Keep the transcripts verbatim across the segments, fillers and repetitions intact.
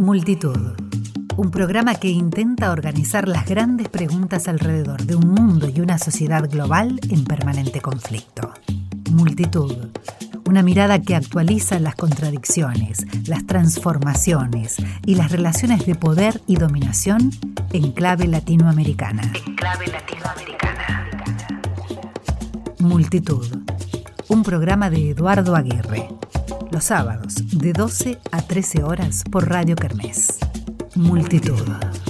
Multitud, un programa que intenta organizar las grandes preguntas alrededor de un mundo y una sociedad global en permanente conflicto. Multitud, una mirada que actualiza las contradicciones, las transformaciones y las relaciones de poder y dominación en clave latinoamericana. En clave latinoamericana. Multitud, un programa de Eduardo Aguirre. Los sábados, de doce a trece horas por Radio Kermés. Multitud.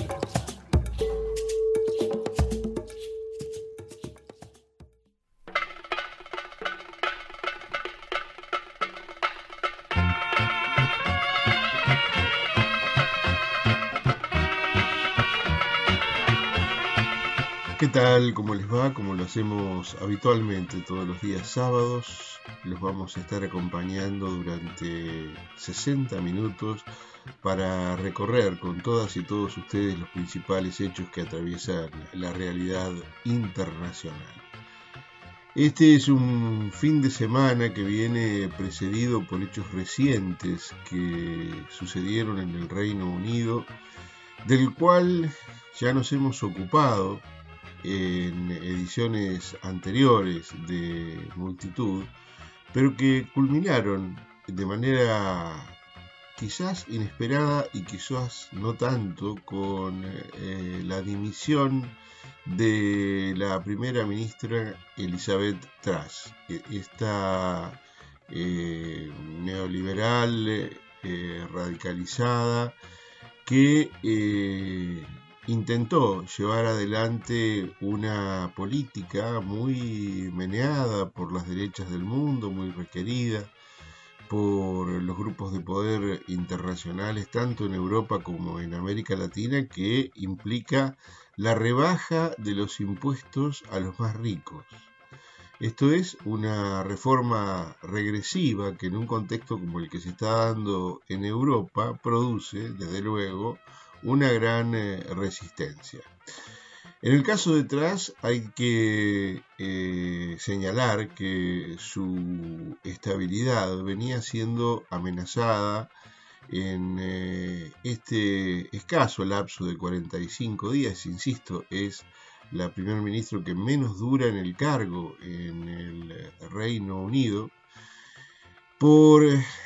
¿Qué tal? ¿Cómo les va? Como lo hacemos habitualmente todos los días sábados, los vamos a estar acompañando durante sesenta minutos para recorrer con todas y todos ustedes los principales hechos que atraviesan la realidad internacional. Este es un fin de semana que viene precedido por hechos recientes que sucedieron en el Reino Unido, del cual ya nos hemos ocupado en ediciones anteriores de Multitud, pero que culminaron de manera quizás inesperada y quizás no tanto con eh, la dimisión de la primera ministra Elizabeth Truss, esta eh, neoliberal eh, radicalizada que eh, intentó llevar adelante una política muy meneada por las derechas del mundo, muy requerida por los grupos de poder internacionales, tanto en Europa como en América Latina, que implica la rebaja de los impuestos a los más ricos. Esto es una reforma regresiva que en un contexto como el que se está dando en Europa produce, desde luego, una gran eh, resistencia. En el caso de Truss hay que eh, señalar que su estabilidad venía siendo amenazada en eh, este escaso lapso de cuarenta y cinco días, insisto, es la primer ministro que menos dura en el cargo en el Reino Unido, por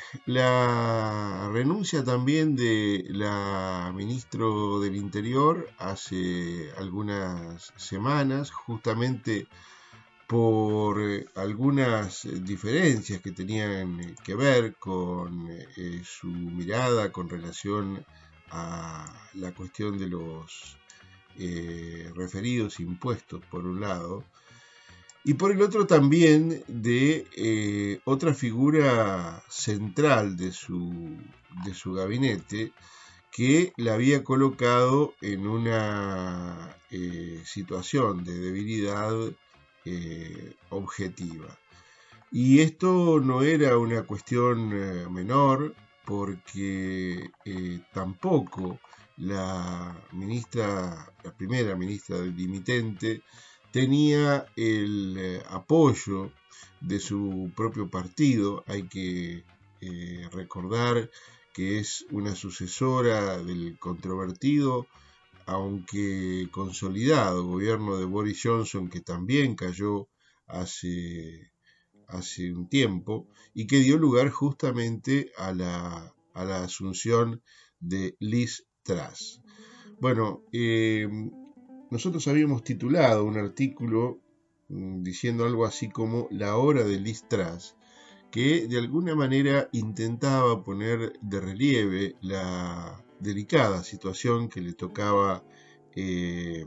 la renuncia también de la ministra del Interior hace algunas semanas, justamente por algunas diferencias que tenían que ver con eh, su mirada con relación a la cuestión de los eh, referidos impuestos, por un lado, y por el otro también de eh, otra figura central de su, de su gabinete, que la había colocado en una eh, situación de debilidad eh, objetiva. Y esto no era una cuestión eh, menor, porque eh, tampoco la ministra, la primera ministra dimitente, tenía el eh, apoyo de su propio partido. Hay que eh, recordar que es una sucesora del controvertido, aunque consolidado, gobierno de Boris Johnson, que también cayó hace, hace un tiempo y que dio lugar justamente a la, a la asunción de Liz Truss. Bueno, eh, nosotros habíamos titulado un artículo mmm, diciendo algo así como La hora de Liz Truss, que de alguna manera intentaba poner de relieve la delicada situación que le tocaba eh,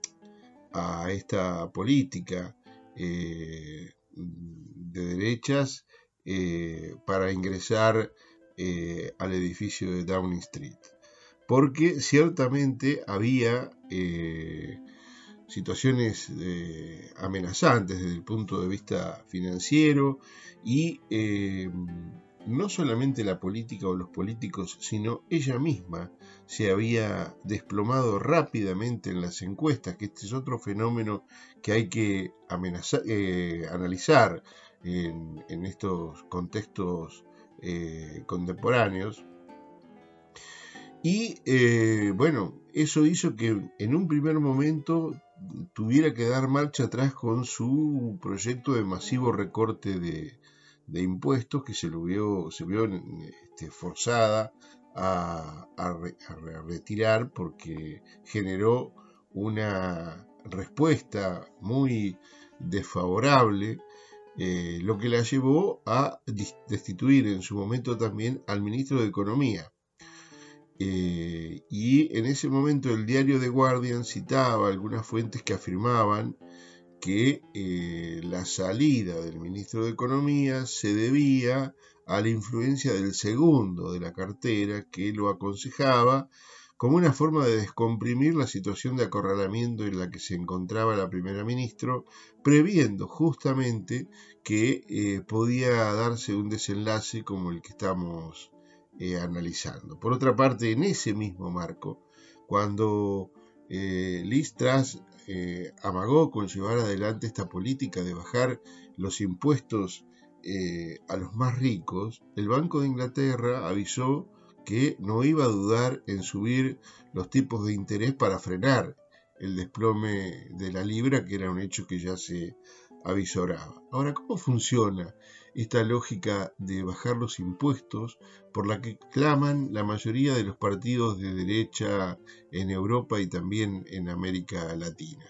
a esta política eh, de derechas eh, para ingresar eh, al edificio de Downing Street. Porque ciertamente había eh, situaciones eh, amenazantes desde el punto de vista financiero y eh, no solamente la política o los políticos, sino ella misma se había desplomado rápidamente en las encuestas, que este es otro fenómeno que hay que amenazar, eh, analizar en, en estos contextos eh, contemporáneos. Y eh, bueno, eso hizo que en un primer momento tuviera que dar marcha atrás con su proyecto de masivo recorte de, de impuestos, que se lo vio, se vio este, forzada a, a, a retirar porque generó una respuesta muy desfavorable, eh, lo que la llevó a destituir en su momento también al ministro de Economía. Eh, y en ese momento el diario The Guardian citaba algunas fuentes que afirmaban que eh, la salida del ministro de Economía se debía a la influencia del segundo de la cartera, que lo aconsejaba como una forma de descomprimir la situación de acorralamiento en la que se encontraba la primera ministra, previendo justamente que eh, podía darse un desenlace como el que estamos eh, analizando. Por otra parte, en ese mismo marco, cuando eh, Liz Truss eh, amagó con llevar adelante esta política de bajar los impuestos eh, a los más ricos, el Banco de Inglaterra avisó que no iba a dudar en subir los tipos de interés para frenar el desplome de la libra, que era un hecho que ya se avisoraba. Ahora, ¿cómo funciona esta lógica de bajar los impuestos por la que claman la mayoría de los partidos de derecha en Europa y también en América Latina?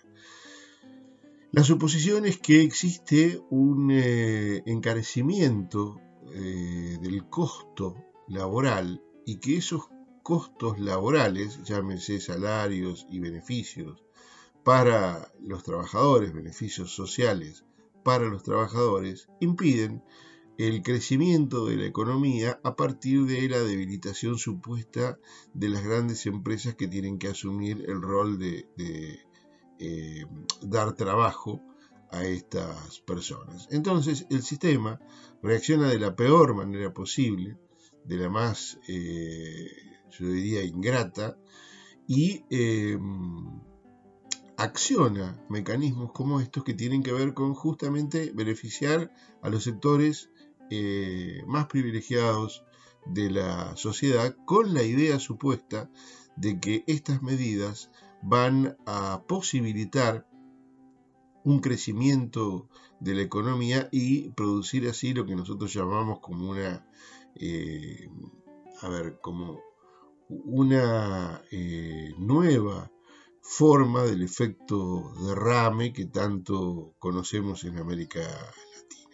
La suposición es que existe un eh, encarecimiento eh, del costo laboral y que esos costos laborales, llámense salarios y beneficios para los trabajadores, beneficios sociales para los trabajadores, impiden el crecimiento de la economía a partir de la debilitación supuesta de las grandes empresas que tienen que asumir el rol de, de eh, dar trabajo a estas personas. Entonces el sistema reacciona de la peor manera posible, de la más, eh, yo diría, ingrata, y eh, acciona mecanismos como estos que tienen que ver con justamente beneficiar a los sectores eh, más privilegiados de la sociedad, con la idea supuesta de que estas medidas van a posibilitar un crecimiento de la economía y producir así lo que nosotros llamamos como una, eh, a ver, como una eh, nueva forma del efecto derrame que tanto conocemos en América Latina.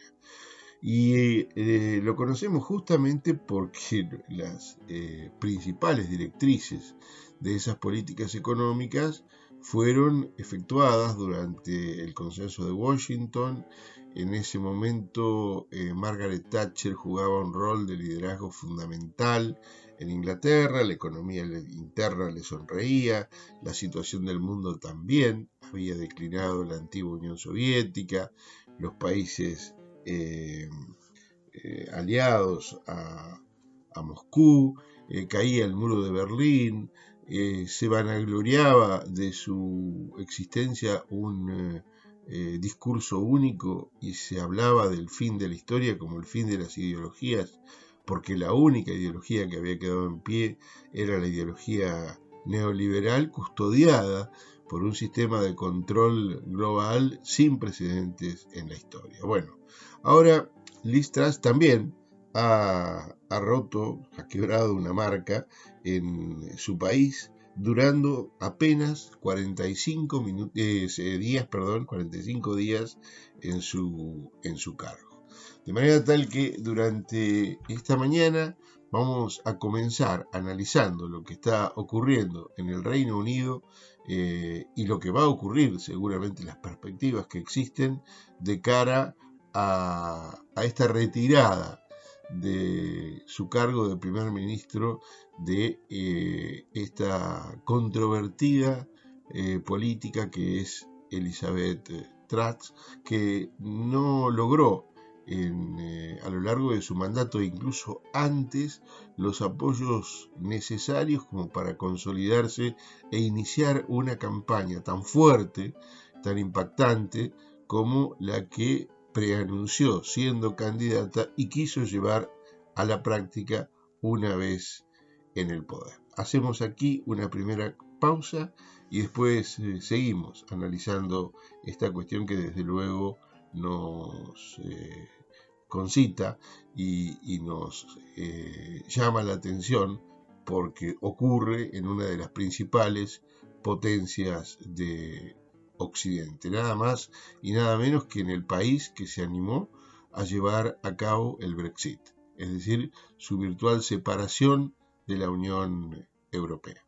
Y eh, lo conocemos justamente porque las eh, principales directrices de esas políticas económicas fueron efectuadas durante el Consenso de Washington. En ese momento eh, Margaret Thatcher jugaba un rol de liderazgo fundamental en Inglaterra, la economía interna le sonreía, la situación del mundo también, había declinado la antigua Unión Soviética, los países eh, eh, aliados a, a Moscú, eh, caía el muro de Berlín, eh, se vanagloriaba de su existencia un eh, eh, discurso único y se hablaba del fin de la historia como el fin de las ideologías, porque la única ideología que había quedado en pie era la ideología neoliberal custodiada por un sistema de control global sin precedentes en la historia. Bueno, ahora Liz Truss también ha, ha roto, ha quebrado una marca en su país, durando apenas cuarenta y cinco minutos, eh, días, perdón, cuarenta y cinco días en su, en su cargo. De manera tal que durante esta mañana vamos a comenzar analizando lo que está ocurriendo en el Reino Unido eh, y lo que va a ocurrir, seguramente las perspectivas que existen de cara a, a esta retirada de su cargo de primer ministro de eh, esta controvertida eh, política que es Elizabeth Truss, que no logró En, eh, a lo largo de su mandato e incluso antes los apoyos necesarios como para consolidarse e iniciar una campaña tan fuerte, tan impactante como la que preanunció siendo candidata y quiso llevar a la práctica una vez en el poder. hacemos aquí una primera pausa y después eh, seguimos analizando esta cuestión que desde luego nos eh, concita y, y nos eh, llama la atención porque ocurre en una de las principales potencias de Occidente, nada más y nada menos que en el país que se animó a llevar a cabo el Brexit, es decir, su virtual separación de la Unión Europea.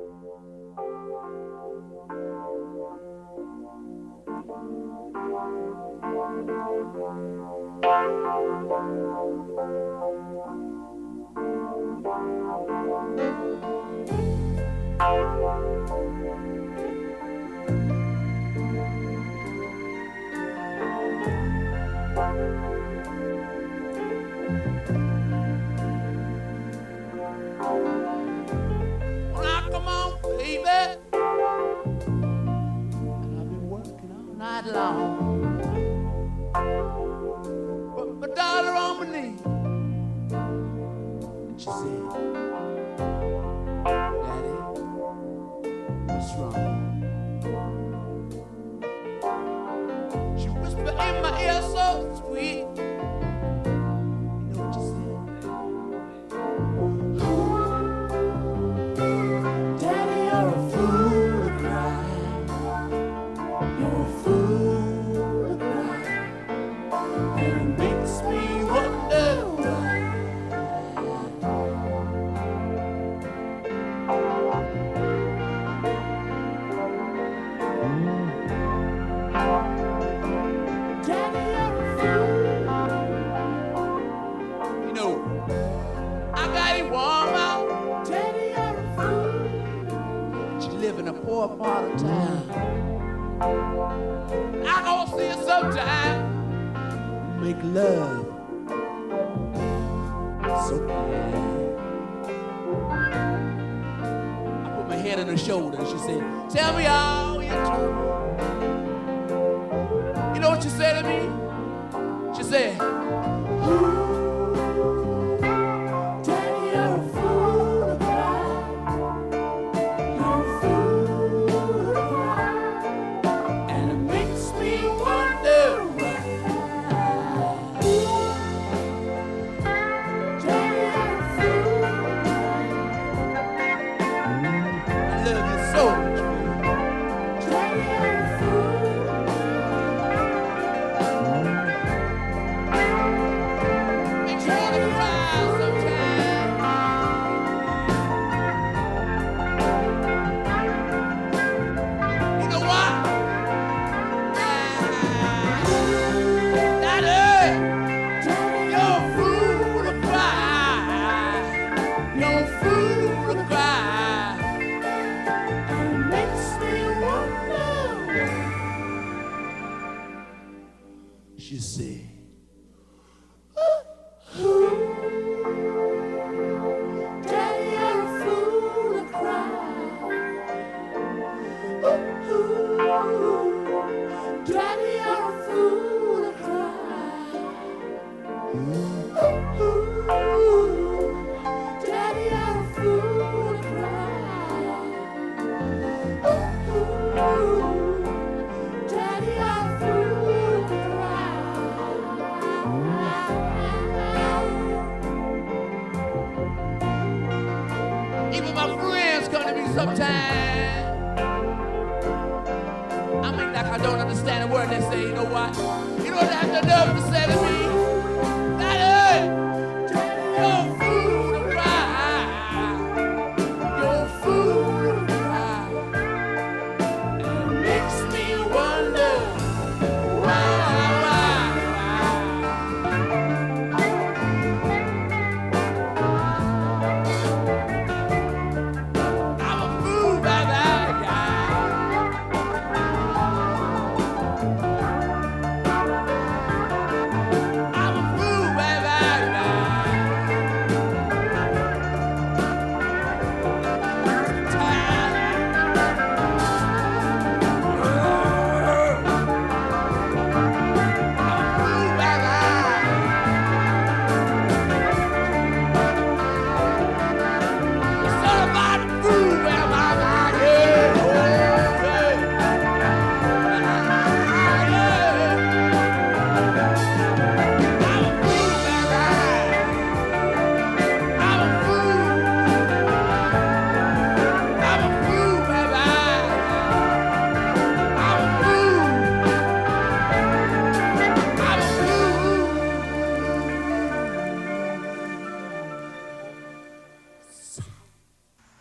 Long. But my daughter on my knee, and she said, Daddy, what's wrong? She whispered in my ear so sweet. You know what she said? Daddy, you're a fool to cry. You're a fool. Poor part of town. I gonna see her sometime. Make love so bad. I put my head on her shoulder and she said, tell me all your trouble. You know what she said to me? She said,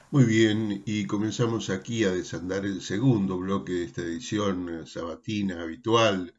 Muy bien, y comenzamos aquí a desandar el segundo bloque de esta edición sabatina habitual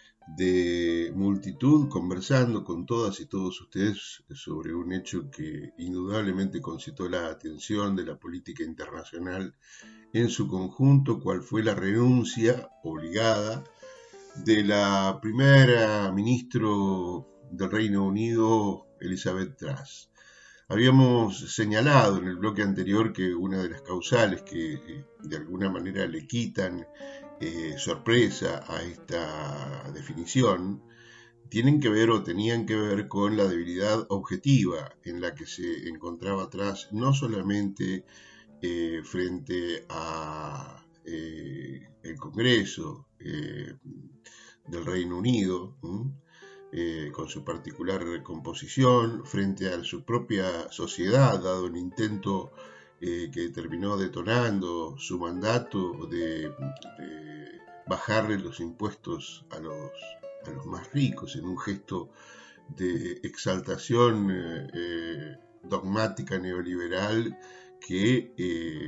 de Multitud, conversando con todas y todos ustedes sobre un hecho que indudablemente concitó la atención de la política internacional en su conjunto, cual fue la renuncia obligada de la primera ministro del Reino Unido, Elizabeth Truss. Habíamos señalado en el bloque anterior que una de las causales que eh, de alguna manera le quitan eh, sorpresa a esta definición tienen que ver o tenían que ver con la debilidad objetiva en la que se encontraba Truss, no solamente eh, frente a eh, el Congreso eh, del Reino Unido, ¿m? Eh, con su particular composición, frente a su propia sociedad, dado el intento eh, que terminó detonando su mandato de, de bajarle los impuestos a los, a los más ricos en un gesto de exaltación eh, dogmática neoliberal que eh,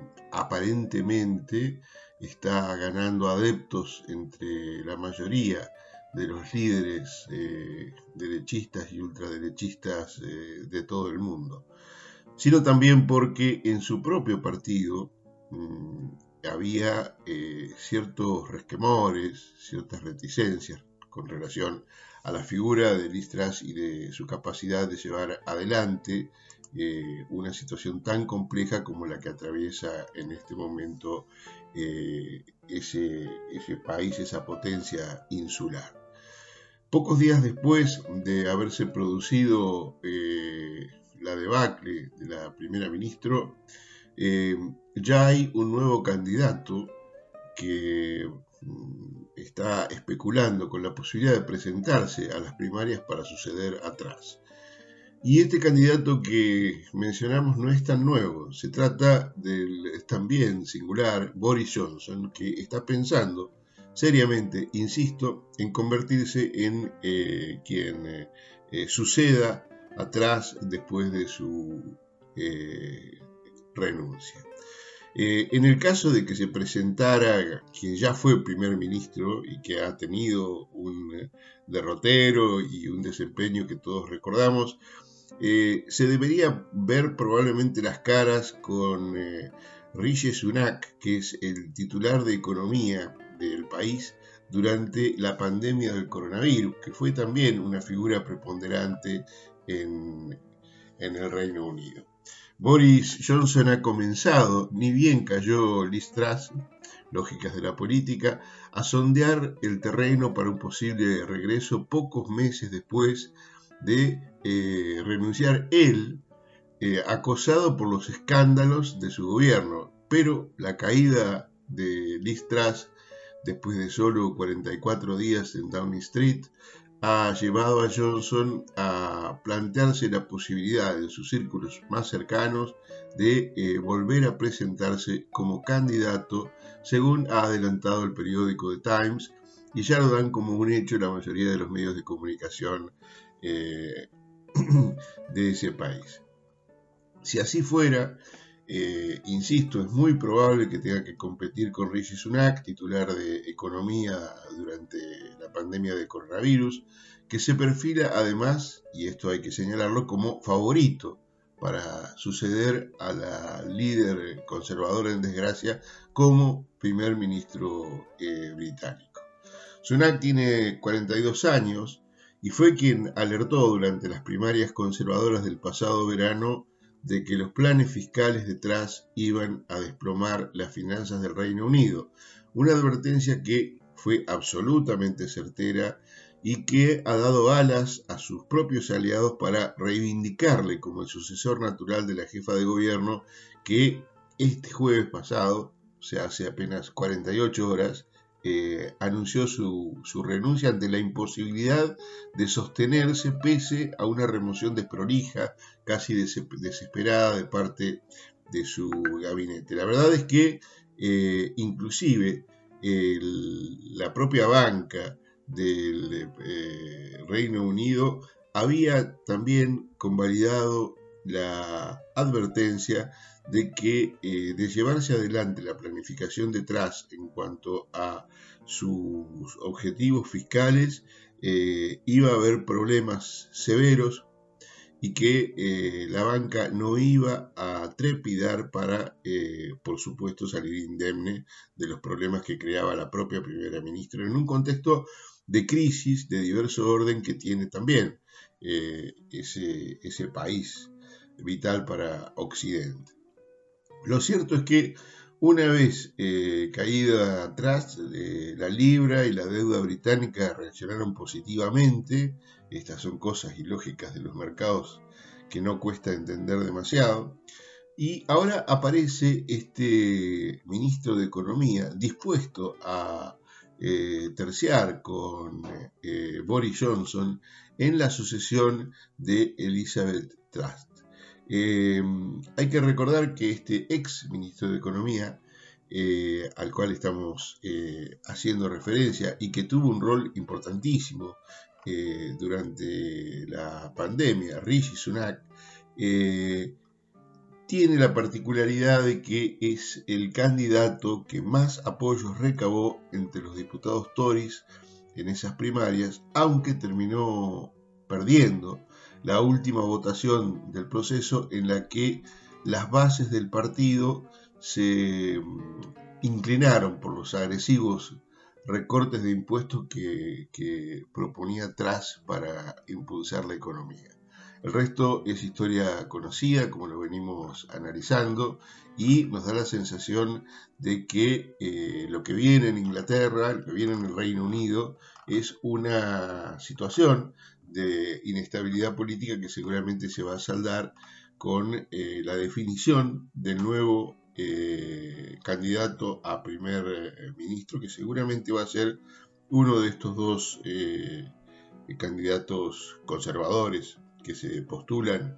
aparentemente está ganando adeptos entre la mayoría de los líderes eh, derechistas y ultraderechistas eh, de todo el mundo, sino también porque en su propio partido mmm, había eh, ciertos resquemores, ciertas reticencias con relación a la figura de Liz Truss y de su capacidad de llevar adelante eh, una situación tan compleja como la que atraviesa en este momento eh, ese, ese país, esa potencia insular. Pocos días después de haberse producido eh, la debacle de la primera ministra, eh, ya hay un nuevo candidato que mm, está especulando con la posibilidad de presentarse a las primarias para suceder a Truss. Y este candidato que mencionamos no es tan nuevo, se trata del también singular Boris Johnson, que está pensando seriamente, insisto, en convertirse en eh, quien eh, eh, suceda a Truss después de su eh, renuncia. Eh, en el caso de que se presentara quien ya fue primer ministro y que ha tenido un eh, derrotero y un desempeño que todos recordamos, eh, se debería ver probablemente las caras con eh, Rishi Sunak, que es el titular de economía del país durante la pandemia del coronavirus, que fue también una figura preponderante en, en el Reino Unido. Boris Johnson ha comenzado, ni bien cayó Liz Truss, lógicas de la política, a sondear el terreno para un posible regreso pocos meses después de eh, renunciar él, eh, acosado por los escándalos de su gobierno. Pero la caída de Liz Truss después de solo cuarenta y cuatro días en Downing Street, ha llevado a Johnson a plantearse la posibilidad en sus círculos más cercanos de eh, volver a presentarse como candidato, según ha adelantado el periódico The Times, y ya lo dan como un hecho la mayoría de los medios de comunicación eh, de ese país. Si así fuera, Eh, insisto, es muy probable que tenga que competir con Rishi Sunak, titular de Economía durante la pandemia de coronavirus, que se perfila además, y esto hay que señalarlo, como favorito para suceder a la líder conservadora en desgracia como primer ministro eh, británico. Sunak tiene cuarenta y dos años y fue quien alertó durante las primarias conservadoras del pasado verano de que los planes fiscales de Truss iban a desplomar las finanzas del Reino Unido, una advertencia que fue absolutamente certera y que ha dado alas a sus propios aliados para reivindicarle como el sucesor natural de la jefa de gobierno que este jueves pasado, o sea, hace apenas cuarenta y ocho horas, Eh, anunció su, su renuncia ante la imposibilidad de sostenerse pese a una remoción desprolija, casi des- desesperada de parte de su gabinete. La verdad es que eh, inclusive el, la propia banca del eh, Reino Unido había también convalidado la advertencia de que eh, de llevarse adelante la planificación de Truss en cuanto a sus objetivos fiscales, eh, iba a haber problemas severos y que eh, la banca no iba a trepidar para, eh, por supuesto, salir indemne de los problemas que creaba la propia primera ministra en un contexto de crisis de diverso orden que tiene también eh, ese, ese país vital para Occidente. Lo cierto es que una vez eh, caída atrás, eh, la libra y la deuda británica reaccionaron positivamente. Estas son cosas ilógicas de los mercados que no cuesta entender demasiado. Y ahora aparece este ministro de Economía dispuesto a eh, terciar con eh, Boris Johnson en la sucesión de Elizabeth Truss. Eh, hay que recordar que este ex ministro de Economía, eh, al cual estamos eh, haciendo referencia y que tuvo un rol importantísimo eh, durante la pandemia, Rishi Sunak, eh, tiene la particularidad de que es el candidato que más apoyos recabó entre los diputados Tories en esas primarias, aunque terminó perdiendo la última votación del proceso en la que las bases del partido se inclinaron por los agresivos recortes de impuestos que, que proponía Truss para impulsar la economía. El resto es historia conocida, como lo venimos analizando, y nos da la sensación de que eh, lo que viene en Inglaterra, lo que viene en el Reino Unido, es una situación de inestabilidad política que seguramente se va a saldar con eh, la definición del nuevo eh, candidato a primer eh, ministro, que seguramente va a ser uno de estos dos eh, candidatos conservadores que se postulan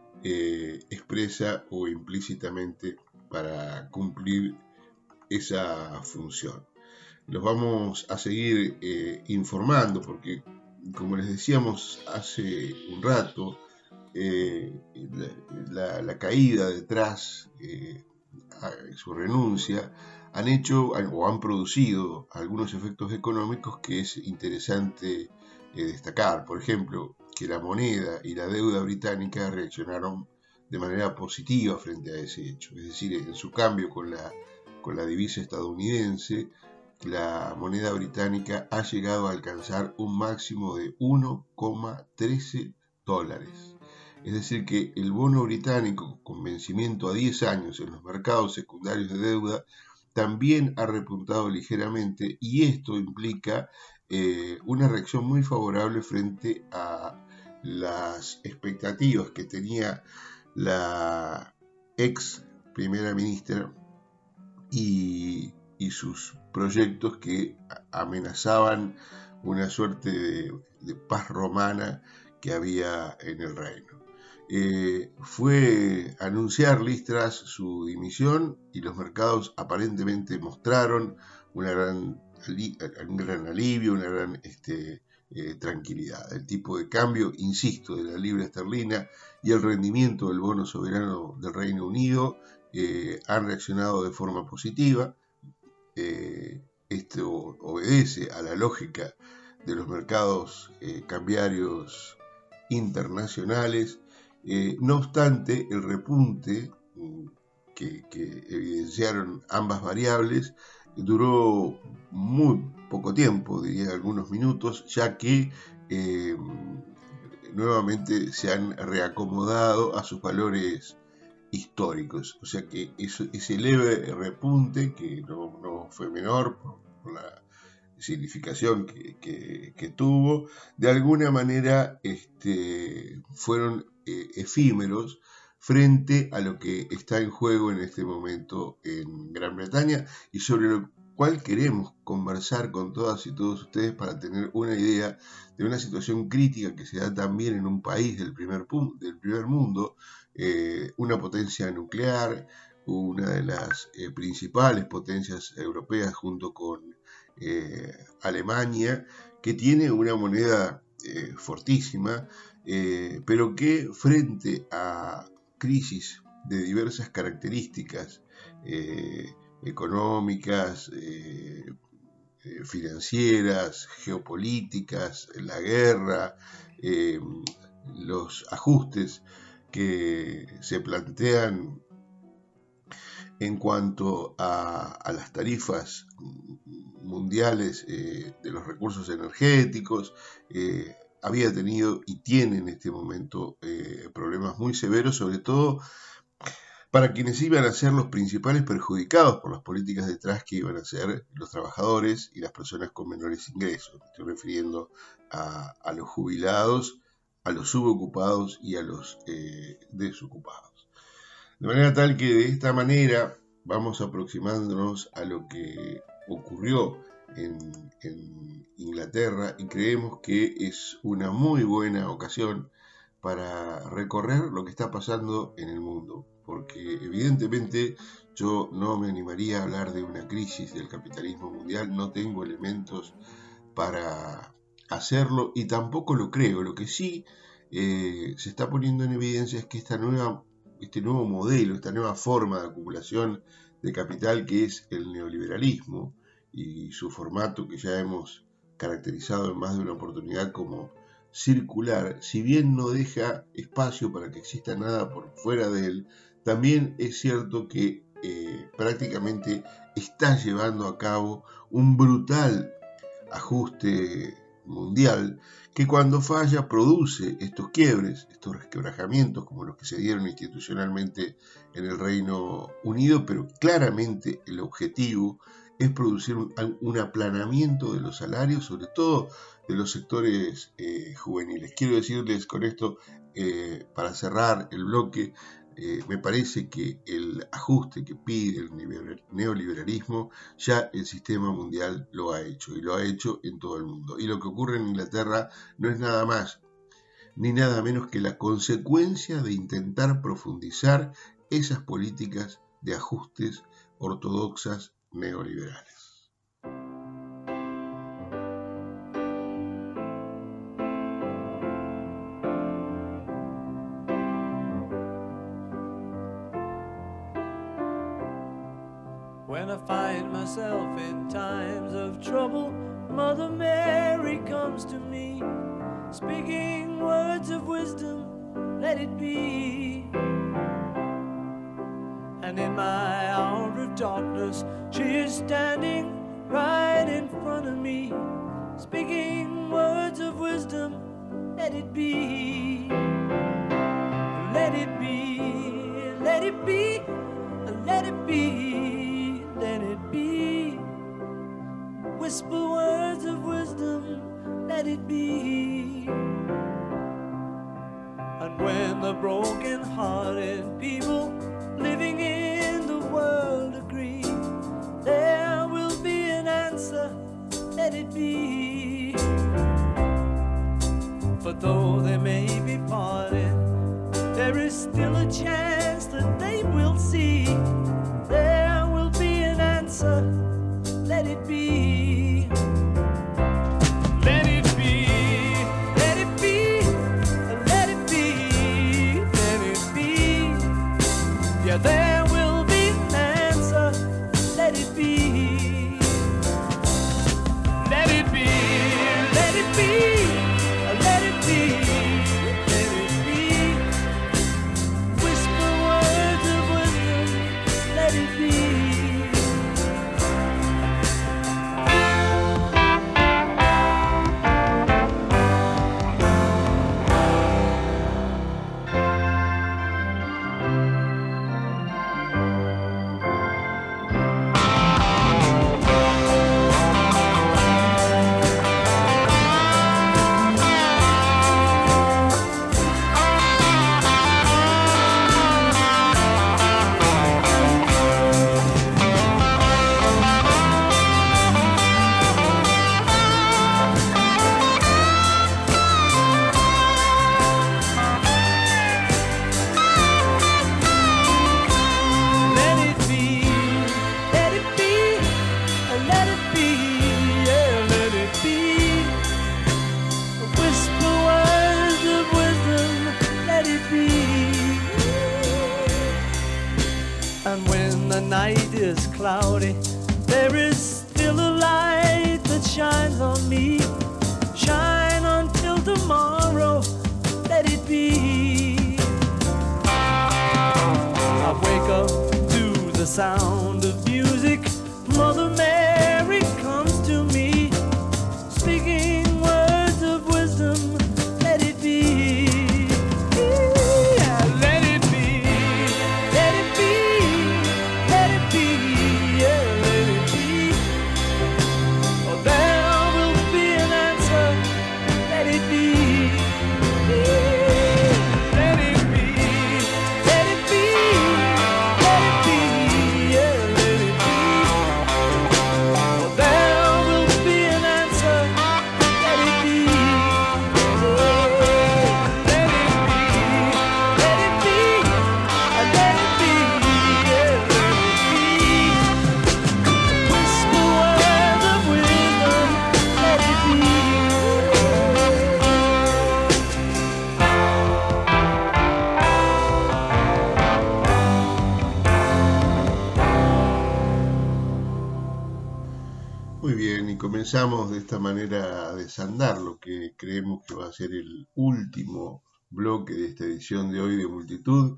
eh, expresa o implícitamente para cumplir esa función. Los vamos a seguir eh, informando porque, como les decíamos hace un rato, eh, la, la, la caída detrás, eh, su renuncia, han hecho o han producido algunos efectos económicos que es interesante eh, destacar. Por ejemplo, que la moneda y la deuda británica reaccionaron de manera positiva frente a ese hecho. Es decir, en su cambio con la, con la divisa estadounidense, la moneda británica ha llegado a alcanzar un máximo de uno coma trece dólares. Es decir, que el bono británico con vencimiento a diez años en los mercados secundarios de deuda también ha repuntado ligeramente, y esto implica eh, una reacción muy favorable frente a las expectativas que tenía la ex primera ministra y, y sus proyectos que amenazaban una suerte de, de paz romana que había en el reino. Eh, fue anunciar Liz Truss su dimisión y los mercados aparentemente mostraron una gran, un gran alivio, una gran este, eh, tranquilidad. El tipo de cambio, insisto, de la libra esterlina y el rendimiento del bono soberano del Reino Unido eh, han reaccionado de forma positiva. Eh, esto obedece a la lógica de los mercados eh, cambiarios internacionales. Eh, no obstante, el repunte que, que evidenciaron ambas variables duró muy poco tiempo, diría algunos minutos, ya que eh, nuevamente se han reacomodado a sus valores históricos. O sea que eso, ese leve repunte, que no, no fue menor por, por la significación que, que, que tuvo, de alguna manera este, fueron eh, efímeros frente a lo que está en juego en este momento en Gran Bretaña, y sobre lo cual queremos conversar con todas y todos ustedes para tener una idea de una situación crítica que se da también en un país del primer, del primer mundo, eh, una potencia nuclear, una de las eh, principales potencias europeas junto con eh, Alemania, que tiene una moneda eh, fortísima, eh, pero que frente a crisis de diversas características eh, económicas, eh, eh, financieras, geopolíticas, la guerra, eh, los ajustes que se plantean en cuanto a, a las tarifas mundiales eh, de los recursos energéticos. Eh, había tenido y tiene en este momento eh, problemas muy severos, sobre todo para quienes iban a ser los principales perjudicados por las políticas detrás, que iban a ser los trabajadores y las personas con menores ingresos. Me estoy refiriendo a, a los jubilados, a los subocupados y a los eh, desocupados. De manera tal que de esta manera vamos aproximándonos a lo que ocurrió en, en Inglaterra, y creemos que es una muy buena ocasión para recorrer lo que está pasando en el mundo, porque evidentemente yo no me animaría a hablar de una crisis del capitalismo mundial, no tengo elementos para hacerlo y tampoco lo creo. Lo que sí eh, se está poniendo en evidencia es que esta nueva, este nuevo modelo, esta nueva forma de acumulación de capital, que es el neoliberalismo y su formato que ya hemos caracterizado en más de una oportunidad como circular, si bien no deja espacio para que exista nada por fuera de él, también es cierto que eh, prácticamente está llevando a cabo un brutal ajuste mundial que, cuando falla, produce estos quiebres, estos resquebrajamientos como los que se dieron institucionalmente en el Reino Unido, pero claramente el objetivo es producir un, un aplanamiento de los salarios, sobre todo de los sectores eh, juveniles. Quiero decirles con esto, eh, para cerrar el bloque, eh, me parece que el ajuste que pide el neoliberalismo, ya el sistema mundial lo ha hecho, y lo ha hecho en todo el mundo. Y lo que ocurre en Inglaterra no es nada más ni nada menos que la consecuencia de intentar profundizar esas políticas de ajustes ortodoxas neoliberales. When I find myself in times of trouble, Mother Mary comes to me, speaking words of wisdom, let it be. And in my hour of darkness, she is standing right in front of me, speaking words of wisdom, let it be. Let it be, let it be, let it be, let it be. Whisper words of wisdom, let it be. And when the broken-hearted people living in the world agree, there will be an answer, let it be. For though they may be parted, there is still a chance that they will see. There will be an answer, let it be. Let it be, let it be, let it be, let it be. Yeah, there will be an answer, let it be. Let it be, let it be, let it be, let it be. Whisper words of wisdom, let it be. the night is cloudy, there is still a light that shines on me. Shine until tomorrow, let it be. I wake up to the sound of music. Mother Mary comes to me, speaking words of wisdom, let it be. Yeah, let it be, let it be, let it be, yeah, let it be. Oh, there will be an answer, let it be. Yeah, let it be, let it be, let it be, yeah, let it be. Oh, there will be an answer, let it be. Yeah, let it be, let it be, uh, let it be, yeah, let it be. Whisper words of wisdom, let it be. Muy bien, y comenzamos de esta manera a desandar lo que creemos que va a ser el último bloque de esta edición de hoy de Multitud,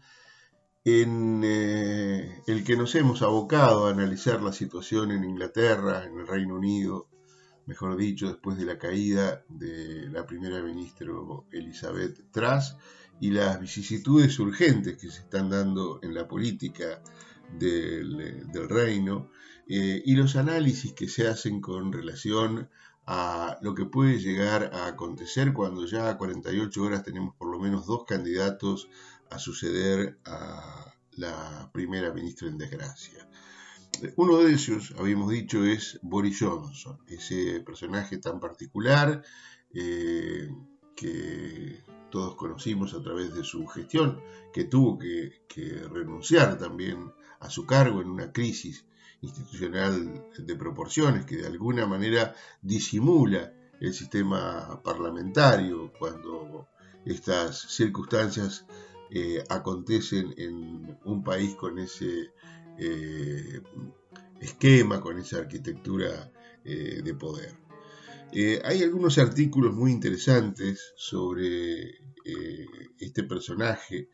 en eh, el que nos hemos abocado a analizar la situación en Inglaterra, en el Reino Unido, mejor dicho, después de la caída de la primera ministra Elizabeth Truss y las vicisitudes urgentes que se están dando en la política del, del reino, eh, y los análisis que se hacen con relación a lo que puede llegar a acontecer cuando ya a cuarenta y ocho horas tenemos por lo menos dos candidatos a suceder a la primera ministra en desgracia. Uno de ellos, habíamos dicho, es Boris Johnson, ese personaje tan particular eh, que todos conocimos a través de su gestión, que tuvo que, que renunciar también a su cargo en una crisis institucional de proporciones que de alguna manera disimula el sistema parlamentario cuando estas circunstancias eh, acontecen en un país con ese eh, esquema, con esa arquitectura eh, de poder. Eh, hay algunos artículos muy interesantes sobre eh, este personaje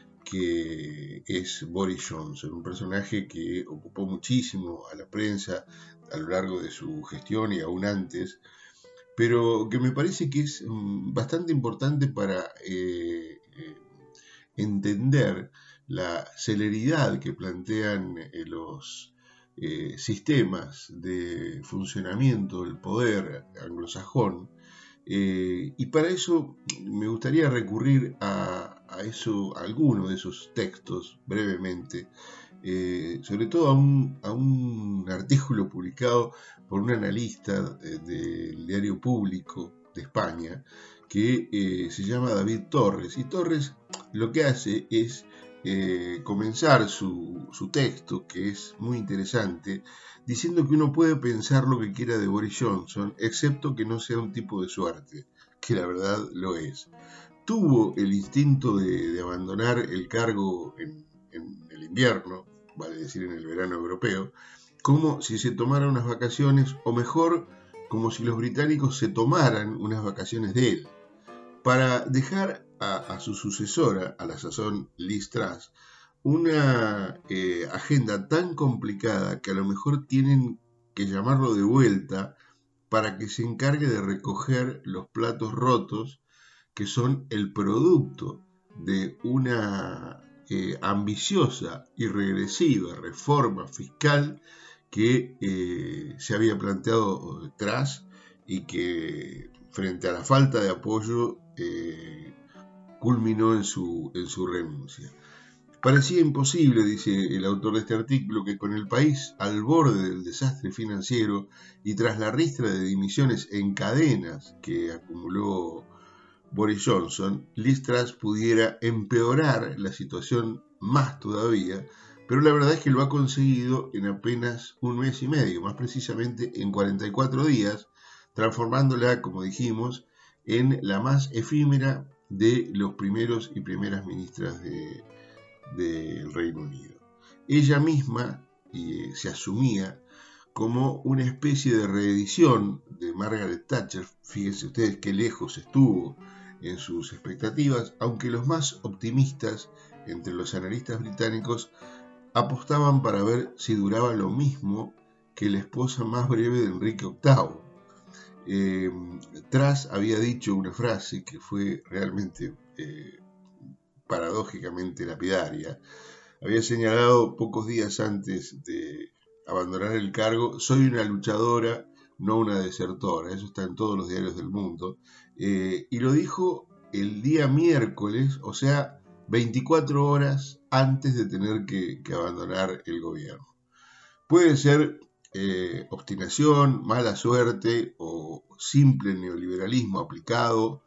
que es Boris Johnson, un personaje que ocupó muchísimo a la prensa a lo largo de su gestión y aún antes, pero que me parece que es bastante importante para eh, eh, entender la celeridad que plantean eh, los eh, sistemas de funcionamiento del poder anglosajón, eh, y para eso me gustaría recurrir a, a, eso, a alguno de esos textos brevemente, eh, sobre todo a un, a un artículo publicado por un analista eh, del diario Público de España que eh, se llama David Torres, y Torres lo que hace es eh, comenzar su, su texto, que es muy interesante, diciendo que uno puede pensar lo que quiera de Boris Johnson, excepto que no sea un tipo de suerte, que la verdad lo es. Tuvo el instinto de, de abandonar el cargo en, en el invierno, vale decir en el verano europeo, como si se tomara unas vacaciones, o mejor, como si los británicos se tomaran unas vacaciones de él, para dejar a, a su sucesora, a la sazón Liz Truss, una eh, agenda tan complicada que a lo mejor tienen que llamarlo de vuelta para que se encargue de recoger los platos rotos que son el producto de una eh, ambiciosa y regresiva reforma fiscal que eh, se había planteado Truss y que frente a la falta de apoyo eh, culminó en su, en su renuncia. Parecía imposible, dice el autor de este artículo, que con el país al borde del desastre financiero y tras la ristra de dimisiones en cadenas que acumuló Boris Johnson, Liz Truss pudiera empeorar la situación más todavía, pero la verdad es que lo ha conseguido en apenas un mes y medio, más precisamente en cuarenta y cuatro días, transformándola, como dijimos, en la más efímera de los primeros y primeras ministras de del Reino Unido. Ella misma y eh, se asumía como una especie de reedición de Margaret Thatcher. Fíjense ustedes qué lejos estuvo en sus expectativas, aunque los más optimistas entre los analistas británicos apostaban para ver si duraba lo mismo que la esposa más breve de Enrique octavo. Eh, Truss había dicho una frase que fue realmente eh, paradójicamente lapidaria. Había señalado pocos días antes de abandonar el cargo: soy una luchadora, no una desertora. Eso está en todos los diarios del mundo. Eh, y lo dijo el día miércoles, o sea, veinticuatro horas antes de tener que, que abandonar el gobierno. Puede ser eh, obstinación, mala suerte o simple neoliberalismo aplicado,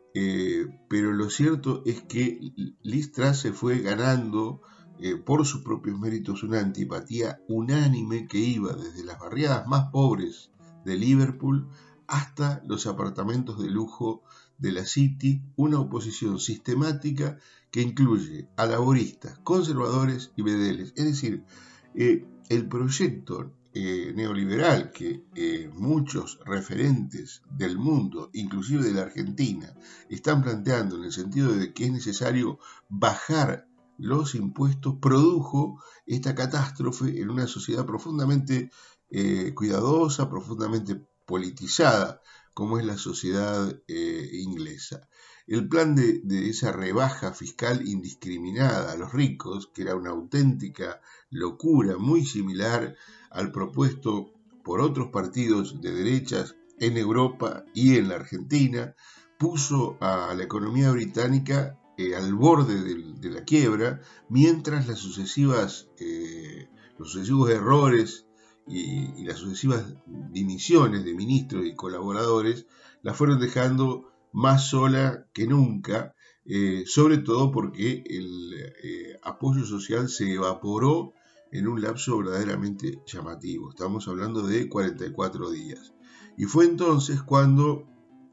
eh, pero lo cierto es que Liz Truss se fue ganando eh, por sus propios méritos una antipatía unánime que iba desde las barriadas más pobres de Liverpool hasta los apartamentos de lujo de la City, una oposición sistemática que incluye a laboristas, conservadores y bedeles. Es decir, eh, el proyecto eh, neoliberal que eh, muchos referentes del mundo, inclusive de la Argentina, están planteando en el sentido de que es necesario bajar los impuestos, produjo esta catástrofe en una sociedad profundamente eh, cuidadosa, profundamente politizada, como es la sociedad eh, inglesa. El plan de, de esa rebaja fiscal indiscriminada a los ricos, que era una auténtica locura, muy similar al propuesto por otros partidos de derechas en Europa y en la Argentina, puso a la economía británica eh, al borde de, de la quiebra, mientras las sucesivas, eh, los sucesivos errores y, y las sucesivas dimisiones de ministros y colaboradores la fueron dejando más sola que nunca, eh, sobre todo porque el eh, apoyo social se evaporó en un lapso verdaderamente llamativo. Estamos hablando de cuarenta y cuatro días. Y fue entonces cuando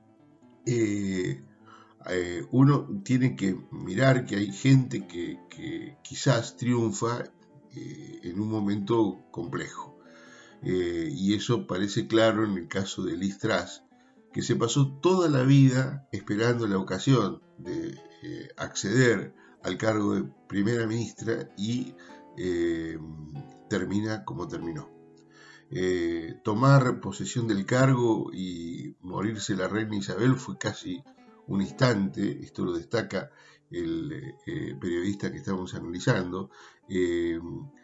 eh, eh, uno tiene que mirar que hay gente que, que quizás triunfa eh, en un momento complejo. Eh, y eso parece claro en el caso de Liz Truss, que se pasó toda la vida esperando la ocasión de eh, acceder al cargo de primera ministra y eh, termina como terminó. Eh, tomar posesión del cargo y morirse la reina Isabel fue casi un instante. Esto lo destaca el eh, periodista que estamos analizando. Eh,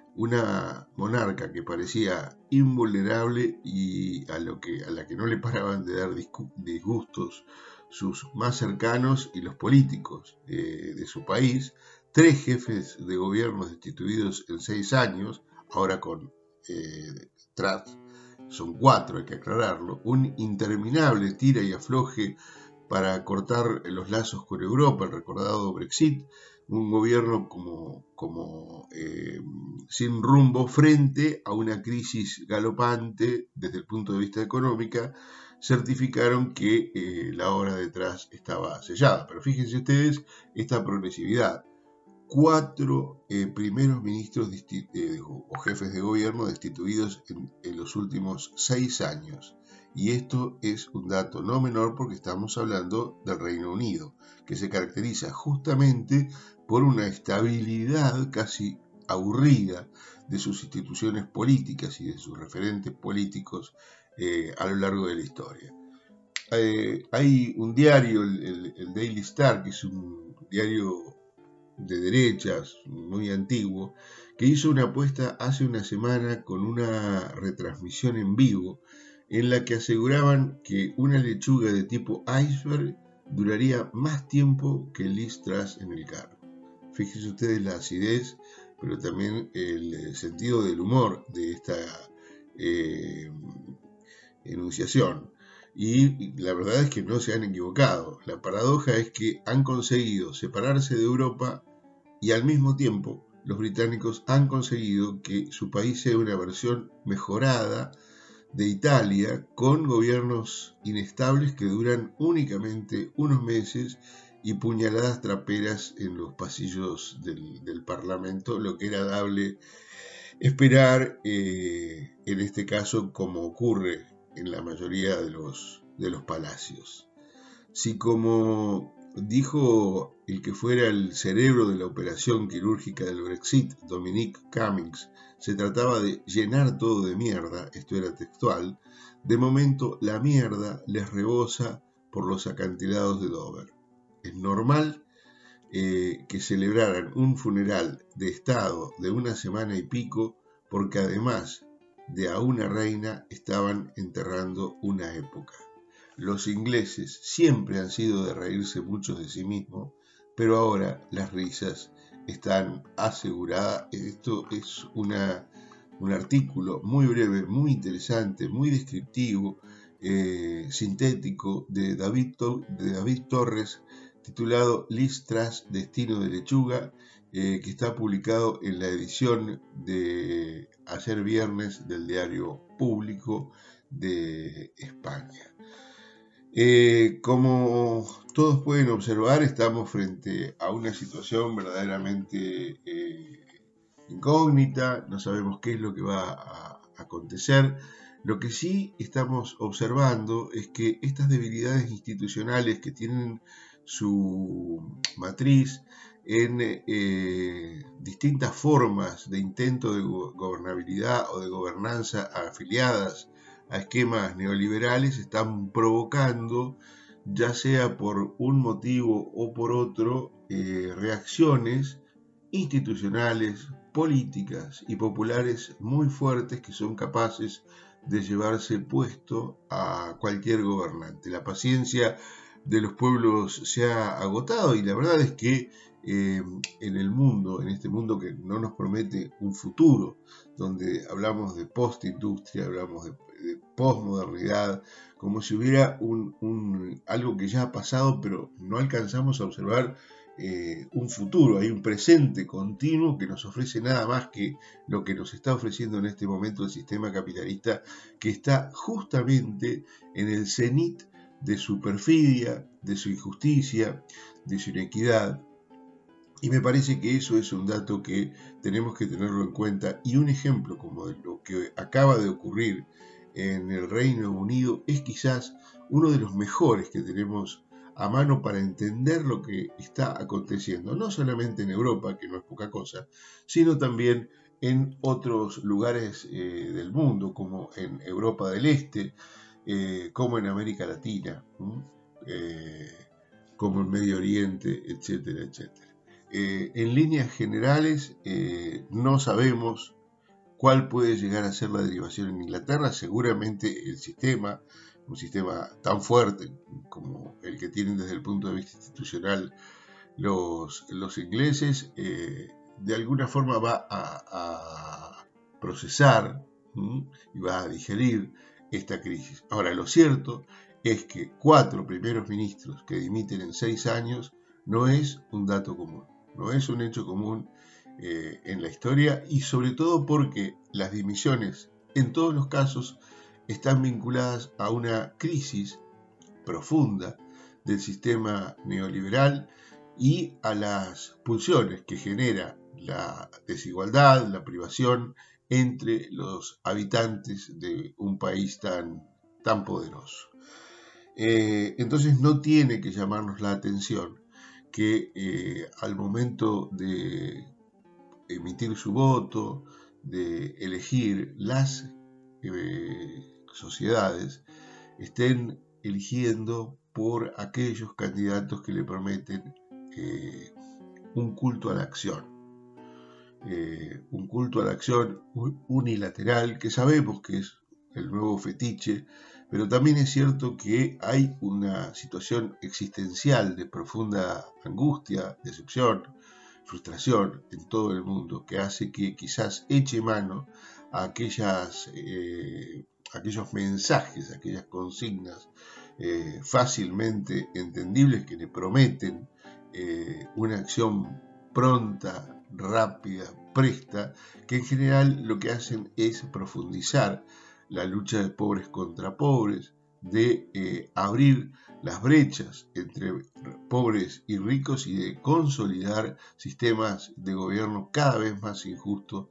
una monarca que parecía invulnerable y a, lo que, a la que no le paraban de dar disgustos sus más cercanos y los políticos eh, de su país. Tres jefes de gobierno destituidos en seis años, ahora con eh, Truss son cuatro, hay que aclararlo. Un interminable tira y afloje para cortar los lazos con Europa, el recordado Brexit. Un gobierno como, como eh, sin rumbo frente a una crisis galopante desde el punto de vista económico, certificaron que eh, la hora de Truss estaba sellada. Pero fíjense ustedes esta progresividad. Cuatro eh, primeros ministros eh, o jefes de gobierno destituidos en, en los últimos seis años. Y esto es un dato no menor porque estamos hablando del Reino Unido, que se caracteriza justamente por una estabilidad casi aburrida de sus instituciones políticas y de sus referentes políticos eh, a lo largo de la historia. Eh, hay un diario, el, el, el Daily Star, que es un diario de derechas muy antiguo, que hizo una apuesta hace una semana con una retransmisión en vivo en la que aseguraban que una lechuga de tipo iceberg duraría más tiempo que Liz Truss en el cargo. Fíjense ustedes la acidez, pero también el sentido del humor de esta eh, enunciación. Y la verdad es que no se han equivocado. La paradoja es que han conseguido separarse de Europa y al mismo tiempo los británicos han conseguido que su país sea una versión mejorada de Italia, con gobiernos inestables que duran únicamente unos meses y puñaladas traperas en los pasillos del, del Parlamento, lo que era dable esperar, eh, en este caso, como ocurre en la mayoría de los, de los palacios. Si, como dijo el que fuera el cerebro de la operación quirúrgica del Brexit, Dominic Cummings, se trataba de llenar todo de mierda, esto era textual, de momento la mierda les rebosa por los acantilados de Dover. Es normal eh, que celebraran un funeral de estado de una semana y pico, porque además de a una reina estaban enterrando una época. Los ingleses siempre han sido de reírse mucho de sí mismos, pero ahora las risas están aseguradas. Esto es una, un artículo muy breve, muy interesante, muy descriptivo, eh, sintético de David, de David Torres, titulado Liz Truss, Destino de Lechuga, eh, que está publicado en la edición de ayer viernes del Diario Público de España. Eh, como todos pueden observar, estamos frente a una situación verdaderamente eh, incógnita, no sabemos qué es lo que va a acontecer. Lo que sí estamos observando es que estas debilidades institucionales que tienen su matriz en eh, distintas formas de intento de go- gobernabilidad o de gobernanza afiliadas a esquemas neoliberales están provocando, ya sea por un motivo o por otro, eh, reacciones institucionales, políticas y populares muy fuertes que son capaces de llevarse puesto a cualquier gobernante. La paciencia de los pueblos se ha agotado y la verdad es que eh, en el mundo, en este mundo que no nos promete un futuro, donde hablamos de postindustria, hablamos de, de posmodernidad, como si hubiera un, un, algo que ya ha pasado, pero no alcanzamos a observar eh, un futuro. Hay un presente continuo que nos ofrece nada más que lo que nos está ofreciendo en este momento el sistema capitalista, que está justamente en el cenit de su perfidia, de su injusticia, de su inequidad. Y me parece que eso es un dato que tenemos que tenerlo en cuenta, y un ejemplo como de lo que acaba de ocurrir en el Reino Unido es quizás uno de los mejores que tenemos a mano para entender lo que está aconteciendo, no solamente en Europa, que no es poca cosa, sino también en otros lugares eh, del mundo, como en Europa del Este, eh, como en América Latina, eh, como en Medio Oriente, etcétera, etcétera. Eh, en líneas generales, eh, no sabemos cuál puede llegar a ser la derivación en Inglaterra. Seguramente el sistema, un sistema tan fuerte como el que tienen desde el punto de vista institucional los, los ingleses, eh, de alguna forma va a, a procesar ¿m? y va a digerir esta crisis. Ahora, lo cierto es que cuatro primeros ministros que dimiten en seis años no es un dato común. No es un hecho común eh, en la historia, y sobre todo porque las dimisiones en todos los casos están vinculadas a una crisis profunda del sistema neoliberal y a las pulsiones que genera la desigualdad, la privación entre los habitantes de un país tan, tan poderoso. Eh, entonces no tiene que llamarnos la atención que eh, al momento de emitir su voto, de elegir las eh, sociedades, estén eligiendo por aquellos candidatos que le prometen eh, un culto a la acción. Eh, un culto a la acción unilateral, que sabemos que es el nuevo fetiche, pero también es cierto que hay una situación existencial de profunda angustia, decepción, frustración en todo el mundo, que hace que quizás eche mano a aquellas, eh, aquellos mensajes, aquellas consignas eh, fácilmente entendibles que le prometen eh, una acción pronta, rápida, presta, que en general lo que hacen es profundizar la lucha de pobres contra pobres, de eh, abrir las brechas entre pobres y ricos y de consolidar sistemas de gobierno cada vez más injustos,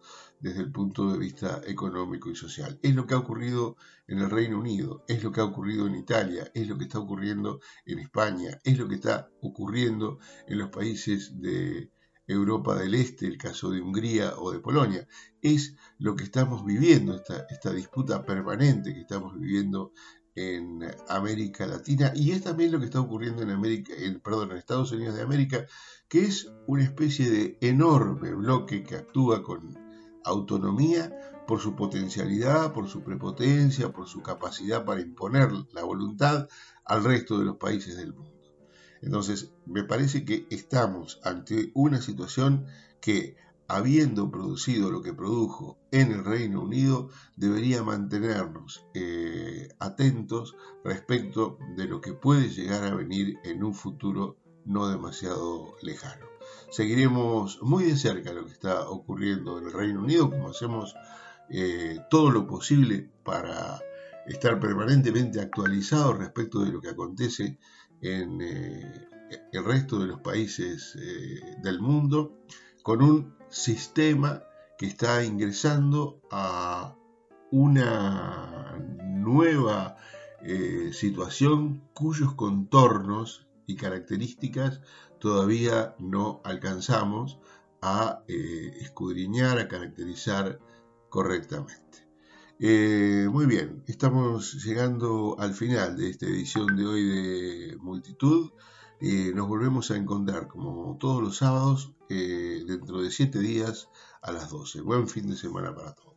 desde el punto de vista económico y social. Es lo que ha ocurrido en el Reino Unido, es lo que ha ocurrido en Italia, es lo que está ocurriendo en España, es lo que está ocurriendo en los países de Europa del Este, el caso de Hungría o de Polonia. Es lo que estamos viviendo, esta, esta disputa permanente que estamos viviendo en América Latina, y es también lo que está ocurriendo en América, en, perdón, en Estados Unidos de América, que es una especie de enorme bloque que actúa con autonomía por su potencialidad, por su prepotencia, por su capacidad para imponer la voluntad al resto de los países del mundo. Entonces, me parece que estamos ante una situación que, habiendo producido lo que produjo en el Reino Unido, debería mantenernos eh, atentos respecto de lo que puede llegar a venir en un futuro no demasiado lejano. Seguiremos muy de cerca lo que está ocurriendo en el Reino Unido, como hacemos eh, todo lo posible para estar permanentemente actualizados respecto de lo que acontece en eh, el resto de los países eh, del mundo, con un sistema que está ingresando a una nueva eh, situación cuyos contornos y características todavía no alcanzamos a eh, escudriñar, a caracterizar correctamente. Eh, muy bien, estamos llegando al final de esta edición de hoy de Multitud. Eh, nos volvemos a encontrar como todos los sábados eh, dentro de siete días a las doce. Buen fin de semana para todos.